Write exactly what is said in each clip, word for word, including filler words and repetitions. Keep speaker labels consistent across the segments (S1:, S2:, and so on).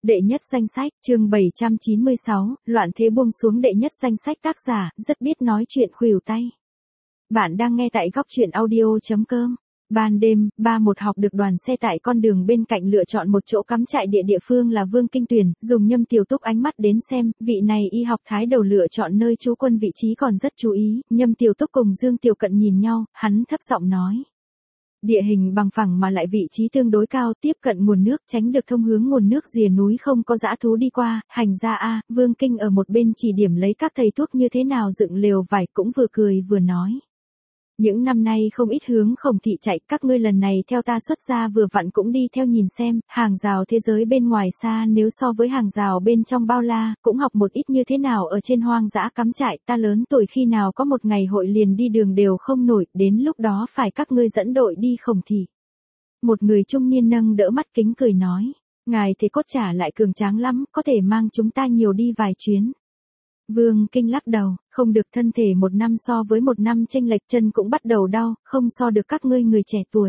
S1: Đệ nhất danh sách, chương bảy trăm chín mươi sáu, loạn thế buông xuống. Đệ nhất danh sách. Tác giả, rất biết nói chuyện khuỷu tay. Bạn đang nghe tại góc truyện audio.com. Ban đêm, ba một học được đoàn xe tại con đường bên cạnh lựa chọn một chỗ cắm trại. Địa địa phương là Vương Kinh Tuyền, dùng Nhâm Tiểu Túc ánh mắt đến xem, vị này y học thái đầu lựa chọn nơi trú quân vị trí còn rất chú ý. Nhâm Tiểu Túc cùng Dương Tiểu Cận nhìn nhau, hắn thấp giọng nói. Địa hình bằng phẳng mà lại vị trí tương đối cao, tiếp cận nguồn nước, tránh được thông hướng nguồn nước rìa núi không có dã thú đi qua. Hành ra a, Vương Kinh ở một bên chỉ điểm lấy các thầy thuốc như thế nào dựng lều vải, cũng vừa cười vừa nói. Những năm nay không ít hướng Khổng thị chạy, các ngươi lần này theo ta xuất ra vừa vặn cũng đi theo nhìn xem, hàng rào thế giới bên ngoài xa nếu so với hàng rào bên trong bao la, cũng học một ít như thế nào ở trên hoang dã cắm trại. Ta lớn tuổi khi nào có một ngày hội liền đi đường đều không nổi, đến lúc đó phải các ngươi dẫn đội đi Khổng thị. Một người trung niên nâng đỡ mắt kính cười nói, ngài thế cốt trả lại cường tráng lắm, có thể mang chúng ta nhiều đi vài chuyến. Vương Kinh lắc đầu, không được, thân thể một năm so với một năm chênh lệch, chân cũng bắt đầu đau, không so được các ngươi người trẻ tuổi.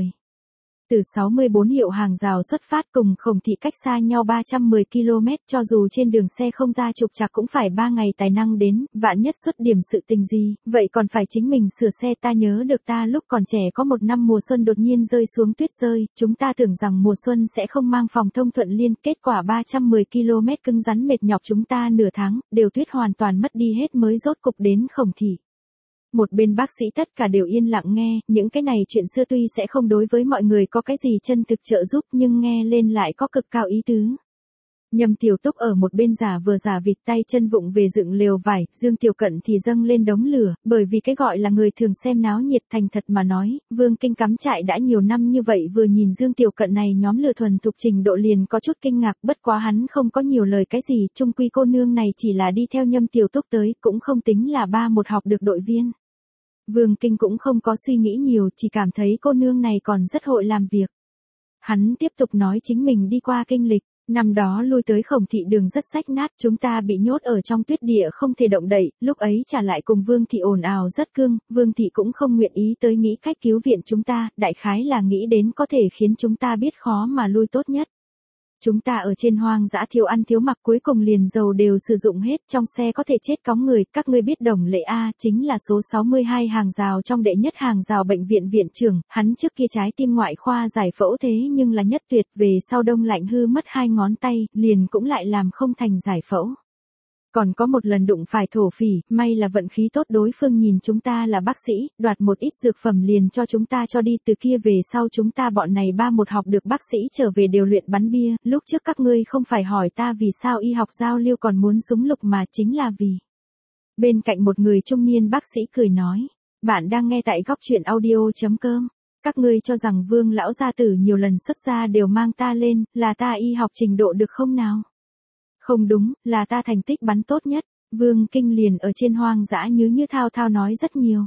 S1: Từ sáu mươi bốn hiệu hàng rào xuất phát cùng Khổng thị cách xa nhau ba trăm mười ki lô mét, cho dù trên đường xe không ra trục trặc cũng phải ba ngày tài năng đến, vạn nhất xuất điểm sự tình gì, vậy còn phải chính mình sửa xe. Ta nhớ được ta lúc còn trẻ có một năm mùa xuân đột nhiên rơi xuống tuyết rơi, chúng ta tưởng rằng mùa xuân sẽ không mang phòng thông thuận liên, kết quả ba trăm mười ki lô mét cứng rắn mệt nhọc chúng ta nửa tháng, đều tuyết hoàn toàn mất đi hết mới rốt cục đến Khổng thị. Một bên bác sĩ tất cả đều yên lặng nghe, những cái này chuyện xưa tuy sẽ không đối với mọi người có cái gì chân thực trợ giúp nhưng nghe lên lại có cực cao ý tứ. Nhâm Tiểu Túc ở một bên giả vừa giả vịt, tay chân vụng về dựng lều vải, Dương Tiểu Cận thì dâng lên đống lửa, bởi vì cái gọi là người thường xem náo nhiệt. Thành thật mà nói, Vương Kinh cắm trại đã nhiều năm như vậy, vừa nhìn Dương Tiểu Cận này nhóm lửa thuần thục trình độ liền có chút kinh ngạc, bất quá hắn không có nhiều lời cái gì, chung quy cô nương này chỉ là đi theo Nhâm Tiểu Túc tới, cũng không tính là ba một học được đội viên. Vương Kinh cũng không có suy nghĩ nhiều, chỉ cảm thấy cô nương này còn rất hội làm việc. Hắn tiếp tục nói chính mình đi qua kinh lịch, năm đó lui tới Khổng thị đường rất rách nát, chúng ta bị nhốt ở trong tuyết địa không thể động đậy, lúc ấy trả lại cùng Vương thị ồn ào rất cương, Vương thị cũng không nguyện ý tới nghĩ cách cứu viện chúng ta, đại khái là nghĩ đến có thể khiến chúng ta biết khó mà lui tốt nhất. Chúng ta ở trên hoang dã thiếu ăn thiếu mặc, cuối cùng liền dầu đều sử dụng hết, trong xe có thể chết cóng người. Các ngươi biết Đồng Lệ A chính là số sáu mươi hai hàng rào trong đệ nhất hàng rào bệnh viện viện trưởng, hắn trước kia trái tim ngoại khoa giải phẫu thế nhưng là nhất tuyệt, về sau đông lạnh hư mất hai ngón tay, liền cũng lại làm không thành giải phẫu. Còn có một lần đụng phải thổ phỉ, may là vận khí tốt, đối phương nhìn chúng ta là bác sĩ, đoạt một ít dược phẩm liền cho chúng ta cho đi. Từ kia về sau chúng ta bọn này ba một học được bác sĩ trở về đều luyện bắn bia. Lúc trước các ngươi không phải hỏi ta vì sao y học giao lưu còn muốn súng lục mà chính là vì. Bên cạnh một người trung niên bác sĩ cười nói, bạn đang nghe tại góc truyện audio.com. Các ngươi cho rằng Vương lão gia tử nhiều lần xuất gia đều mang ta lên, là ta y học trình độ được không nào? Không đúng, là ta thành tích bắn tốt nhất. Vương Kinh liền ở trên hoang dã như như thao thao nói rất nhiều.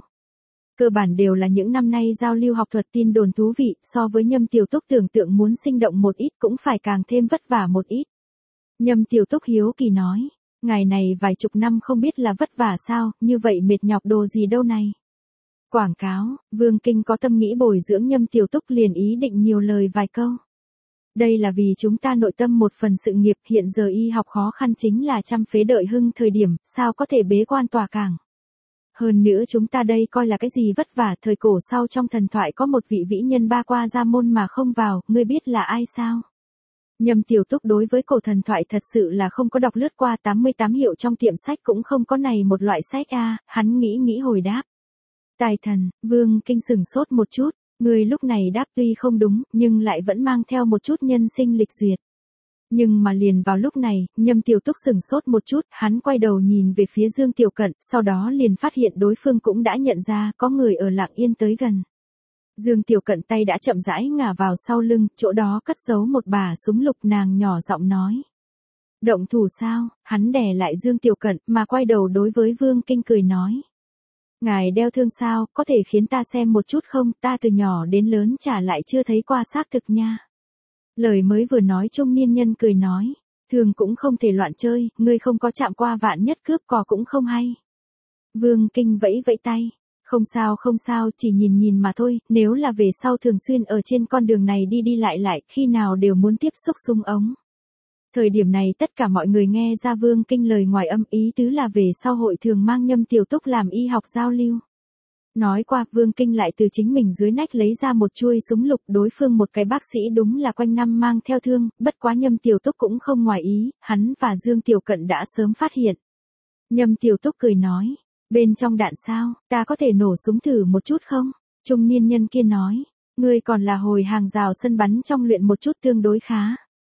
S1: Cơ bản đều là những năm nay giao lưu học thuật tin đồn thú vị, so với Nhâm Tiểu Túc tưởng tượng muốn sinh động một ít cũng phải càng thêm vất vả một ít. Nhâm Tiểu Túc hiếu kỳ nói, ngày này vài chục năm không biết là vất vả sao, như vậy mệt nhọc đồ gì đâu này. Quảng cáo, Vương Kinh có tâm nghĩ bồi dưỡng Nhâm Tiểu Túc liền ý định nhiều lời vài câu. Đây là vì chúng ta nội tâm một phần sự nghiệp, hiện giờ y học khó khăn chính là trăm phế đợi hưng thời điểm, sao có thể bế quan tòa cảng. Hơn nữa chúng ta đây coi là cái gì vất vả, thời cổ sau trong thần thoại có một vị vĩ nhân ba qua ra môn mà không vào, ngươi biết là ai sao? Nhâm Tiểu Túc đối với cổ thần thoại thật sự là không có đọc lướt qua, tám mươi tám hiệu trong tiệm sách cũng không có này một loại sách a. Hắn nghĩ nghĩ hồi đáp. Tài thần. Vương Kinh sửng sốt một chút. Người lúc này đáp tuy không đúng, nhưng lại vẫn mang theo một chút nhân sinh lịch duyệt. Nhưng mà liền vào lúc này, Nhâm Tiểu Túc sửng sốt một chút, hắn quay đầu nhìn về phía Dương Tiểu Cận, sau đó liền phát hiện đối phương cũng đã nhận ra có người ở lặng yên tới gần. Dương Tiểu Cận tay đã chậm rãi ngả vào sau lưng, chỗ đó cất giấu một bả súng lục, nàng nhỏ giọng nói. Động thủ sao? Hắn đè lại Dương Tiểu Cận mà quay đầu đối với Vương Kinh cười nói. Ngài đeo thương sao, có thể khiến ta xem một chút không, ta từ nhỏ đến lớn chả lại chưa thấy qua xác thực nha. Lời mới vừa nói trung niên nhân cười nói, thường cũng không thể loạn chơi, ngươi không có chạm qua vạn nhất cướp cò cũng không hay. Vương Kinh vẫy vẫy tay, không sao không sao, chỉ nhìn nhìn mà thôi, nếu là về sau thường xuyên ở trên con đường này đi đi lại lại, khi nào đều muốn tiếp xúc súng ống. Thời điểm này tất cả mọi người nghe ra Vương Kinh lời ngoài âm, ý tứ là về sau hội thường mang Nhâm Tiểu Túc làm y học giao lưu. Nói qua, Vương Kinh lại từ chính mình dưới nách lấy ra một chuôi súng lục, đối phương một cái bác sĩ đúng là quanh năm mang theo thương, bất quá Nhâm Tiểu Túc cũng không ngoài ý, hắn và Dương Tiểu Cận đã sớm phát hiện. Nhâm Tiểu Túc cười nói, bên trong đạn sao, ta có thể nổ súng thử một chút không? Trung niên nhân kia nói, ngươi còn là hồi hàng rào sân bắn trong luyện một chút tương đối khá.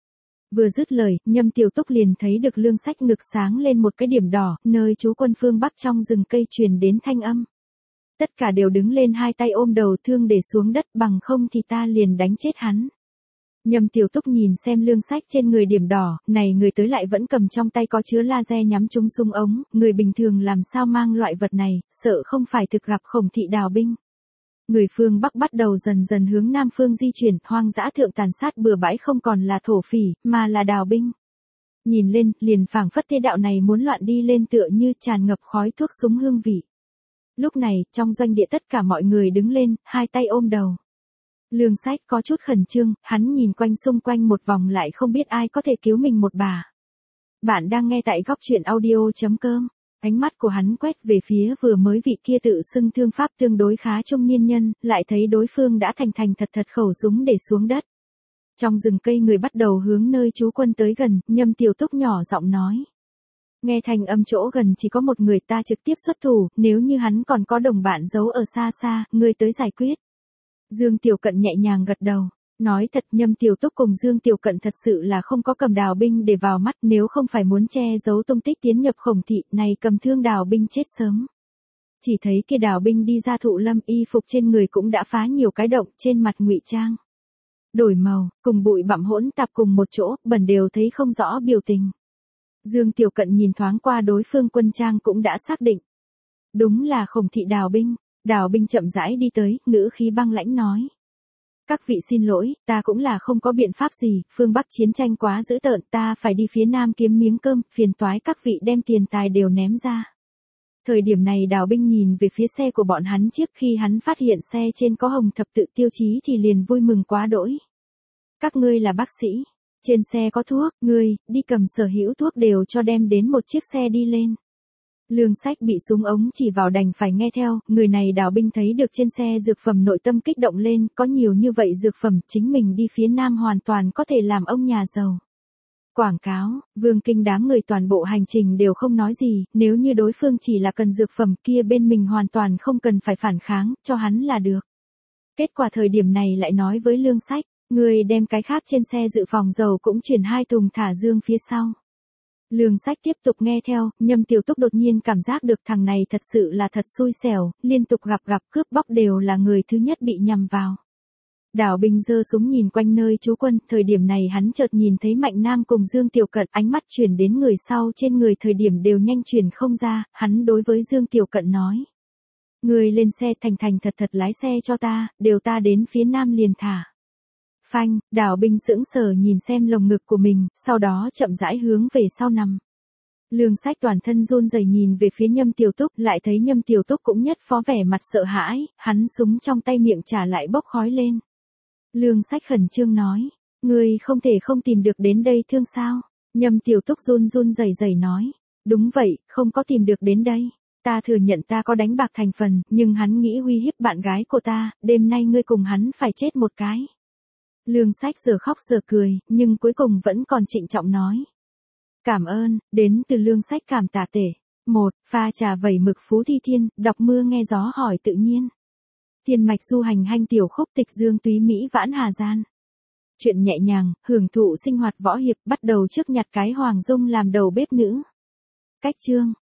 S1: Vừa dứt lời, Nhâm Tiểu Túc liền thấy được Lương Sách ngực sáng lên một cái điểm đỏ, nơi trú quân phương Bắc trong rừng cây truyền đến thanh âm. Tất cả đều đứng lên hai tay ôm đầu, thương để xuống đất, bằng không thì ta liền đánh chết hắn. Nhâm Tiểu Túc nhìn xem Lương Sách trên người điểm đỏ, này người tới lại vẫn cầm trong tay có chứa laser nhắm trúng súng ống, người bình thường làm sao mang loại vật này, sợ không phải thực gặp Khổng thị đào binh. Người phương Bắc bắt đầu dần dần hướng Nam phương di chuyển, hoang dã thượng tàn sát bừa bãi không còn là thổ phỉ, mà là đào binh. Nhìn lên, liền phảng phất thế đạo này muốn loạn đi lên tựa như tràn ngập khói thuốc súng hương vị. Lúc này, trong doanh địa tất cả mọi người đứng lên, hai tay ôm đầu. Lương Sách có chút khẩn trương, hắn nhìn quanh xung quanh một vòng lại không biết ai có thể cứu mình một bà. Bạn đang nghe tại góc truyện audio chấm com. Ánh mắt của hắn quét về phía vừa mới vị kia tự xưng thương pháp tương đối khá trung niên nhân, lại thấy đối phương đã thành thành thật thật khẩu súng để xuống đất. Trong rừng cây người bắt đầu hướng nơi trú quân tới gần, Nhâm Tiểu Túc nhỏ giọng nói. Nghe thành âm chỗ gần chỉ có một người, ta trực tiếp xuất thủ, nếu như hắn còn có đồng bạn giấu ở xa xa, ngươi tới giải quyết. Dương Tiểu Cận nhẹ nhàng gật đầu. Nói thật, Nhâm Tiểu Túc cùng Dương Tiểu Cận thật sự là không có cầm đào binh để vào mắt, nếu không phải muốn che giấu tung tích tiến nhập Khổng thị, này cầm thương đào binh chết sớm. Chỉ thấy kia đào binh đi ra thụ lâm, y phục trên người cũng đã phá nhiều cái động, trên mặt ngụy trang đổi màu, cùng bụi bặm hỗn tạp cùng một chỗ, bẩn đều thấy không rõ biểu tình. Dương Tiểu Cận nhìn thoáng qua đối phương quân trang cũng đã xác định. Đúng là Khổng thị đào binh. Đào binh chậm rãi đi tới, ngữ khí băng lãnh nói. Các vị xin lỗi, ta cũng là không có biện pháp gì, phương Bắc chiến tranh quá dữ tợn, ta phải đi phía Nam kiếm miếng cơm, phiền toái các vị đem tiền tài đều ném ra. Thời điểm này đào binh nhìn về phía xe của bọn hắn, trước khi hắn phát hiện xe trên có hồng thập tự tiêu chí thì liền vui mừng quá đỗi. Các ngươi là bác sĩ, trên xe có thuốc, ngươi, đi cầm sở hữu thuốc đều cho đem đến một chiếc xe đi lên. Lương Sách bị súng ống chỉ vào đành phải nghe theo, người này đào binh thấy được trên xe dược phẩm nội tâm kích động lên, có nhiều như vậy dược phẩm, chính mình đi phía Nam hoàn toàn có thể làm ông nhà giàu. Quảng cáo, Vương Kinh đám người toàn bộ hành trình đều không nói gì, nếu như đối phương chỉ là cần dược phẩm kia bên mình hoàn toàn không cần phải phản kháng, cho hắn là được. Kết quả thời điểm này lại nói với Lương Sách, người đem cái khác trên xe dự phòng dầu cũng chuyển hai thùng thả Dương phía sau. Lương Sách tiếp tục nghe theo, Nhâm Tiểu Túc đột nhiên cảm giác được thằng này thật sự là thật xui xẻo, liên tục gặp gặp cướp bóc đều là người thứ nhất bị nhằm vào. Đào binh giơ súng nhìn quanh nơi trú quân, thời điểm này hắn chợt nhìn thấy Mạnh Nam cùng Dương Tiểu Cận, ánh mắt chuyển đến người sau trên người thời điểm đều nhanh chuyển không ra, hắn đối với Dương Tiểu Cận nói. Người lên xe thành thành thật thật lái xe cho ta, đều ta đến phía Nam liền thả. Phanh, đào binh sững sờ nhìn xem lồng ngực của mình, sau đó chậm rãi hướng về sau nằm. Lương Sách toàn thân run rẩy nhìn về phía Nhâm Tiểu Túc, lại thấy Nhâm Tiểu Túc cũng nhất phó vẻ mặt sợ hãi, hắn súng trong tay miệng trả lại bốc khói lên. Lương Sách khẩn trương nói, ngươi không thể không tìm được đến đây thương sao? Nhâm Tiểu Túc run run rẩy rẩy nói, đúng vậy, không có tìm được đến đây. Ta thừa nhận ta có đánh bạc thành phần, nhưng hắn nghĩ uy hiếp bạn gái của ta, đêm nay ngươi cùng hắn phải chết một cái. Lương Sách giờ khóc giờ cười, nhưng cuối cùng vẫn còn trịnh trọng nói. Cảm ơn, đến từ Lương Sách cảm tạ tể. Một, pha trà vẩy mực Phú Thi Thiên, đọc mưa nghe gió hỏi tự nhiên. Thiên mạch du hành hanh tiểu khúc tịch dương túy Mỹ vãn Hà Gian. Chuyện nhẹ nhàng, hưởng thụ sinh hoạt võ hiệp, bắt đầu trước nhặt cái Hoàng Dung làm đầu bếp nữ. Cách chương.